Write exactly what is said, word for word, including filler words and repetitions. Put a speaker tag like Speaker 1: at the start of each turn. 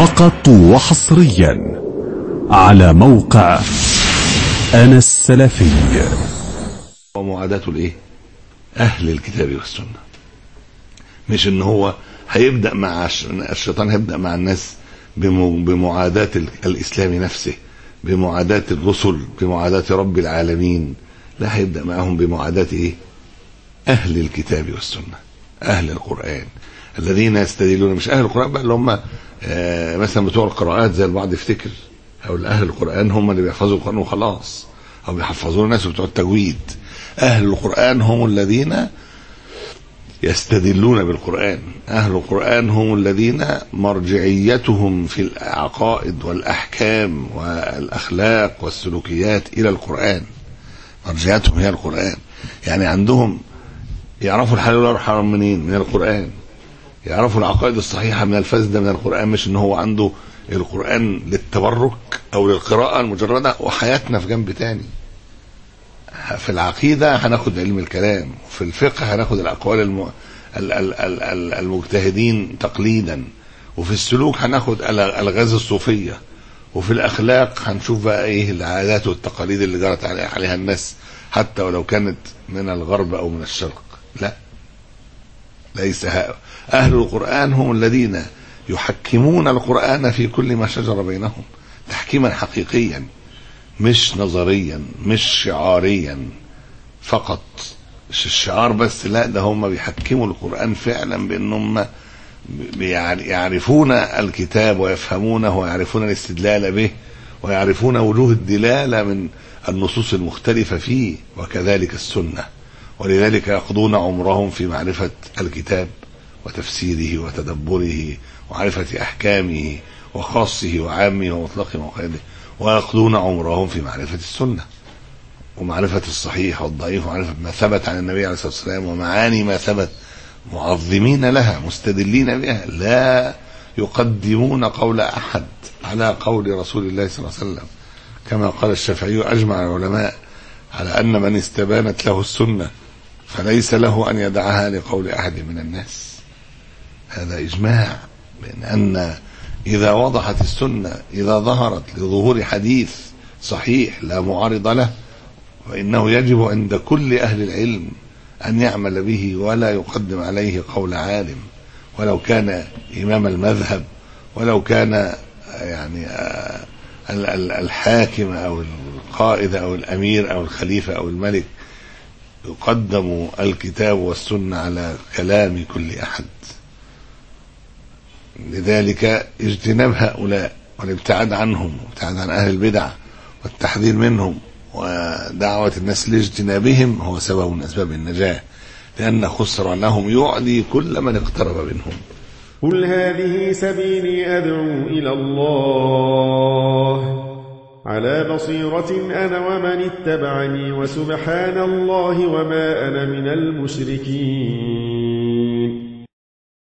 Speaker 1: فقط وحصريا على موقع أنا السلفي.
Speaker 2: ومعاداة الايه اهل الكتاب والسنة، مش ان هو هيبدأ مع الشيطان، هيبدأ مع الناس بمعاداة الاسلام نفسه، بمعاداة الرسل، بمعاداة رب العالمين. لا، هيبدأ معهم بمعاداة ايه اهل الكتاب والسنة، اهل القرآن الذين يستدلون. مش اهل القرآن بقى اللي هم آه مثلا بتوع القراءات زي البعض يفتكر، او اهل القرآن هم اللي بيحفظوا القرآن وخلاص، او بيحفظوا الناس بتوع التجويد. اهل القرآن هم الذين يستدلون بالقرآن، اهل القرآن هم الذين مرجعيتهم في العقائد والاحكام والاخلاق والسلوكيات الى القرآن، مرجعيتهم هي القرآن. يعني عندهم يعرفوا الحلال والحرام منين؟ من القرآن. يعرفوا العقائد الصحيحة من الفاسدة من القرآن، مش ان هو عنده القرآن للتبرك او للقراءة المجردة وحياتنا في جنب تاني. في العقيدة هناخد علم الكلام، وفي الفقه هناخد الأقوال الم... المجتهدين تقليدا، وفي السلوك هناخد الغاز الصوفية، وفي الأخلاق هنشوف بقى إيه العادات والتقاليد اللي جرت عليها الناس حتى ولو كانت من الغرب أو من الشرق. لا، ليس أهل القرآن هم الذين يحكمون القرآن في كل ما شجر بينهم تحكيما حقيقيا، مش نظريا، مش شعاريا فقط، مش الشعار بس، لا، ده هم بيحكموا القرآن فعلا بأنهم يعرفون الكتاب ويفهمونه ويعرفون الاستدلال به ويعرفون وجوه الدلالة من النصوص المختلفة فيه، وكذلك السنة. ولذلك يقضون عمرهم في معرفة الكتاب وتفسيره وتدبره ومعرفة أحكامه وخاصه وعامه ومطلقه ومقيده، ويقضون عمرهم في معرفة السنة ومعرفة الصحيح والضعيف ومعرفة ما ثبت عن النبي عليه الصلاة والسلام ومعاني ما ثبت، معظمين لها مستدلين بها، لا يقدمون قول أحد على قول رسول الله صلى الله عليه وسلم، كما قال الشافعي: أجمع العلماء على أن من استبانت له السنة فليس له أن يدعها لقول أحد من الناس. هذا إجماع بأن أن إذا وضحت السنة، إذا ظهرت لظهور حديث صحيح لا معارض له، فإنه يجب عند كل أهل العلم أن يعمل به ولا يقدم عليه قول عالم، ولو كان إمام المذهب، ولو كان يعني الحاكم أو القائد أو الأمير أو الخليفة أو الملك. يقدم الكتاب والسنة على كلام كل أحد. لذلك اجتناب هؤلاء والابتعاد عنهم وابتعاد عن أهل البدع والتحذير منهم ودعوة الناس لاجتنابهم هو سبب من أسباب النجاة، لأن خسرانهم يعدي كل من اقترب منهم.
Speaker 3: قل هذه سبيلي أدعو إلى الله على بصيرة أنا ومن اتبعني وسبحان الله وما أنا من المشركين.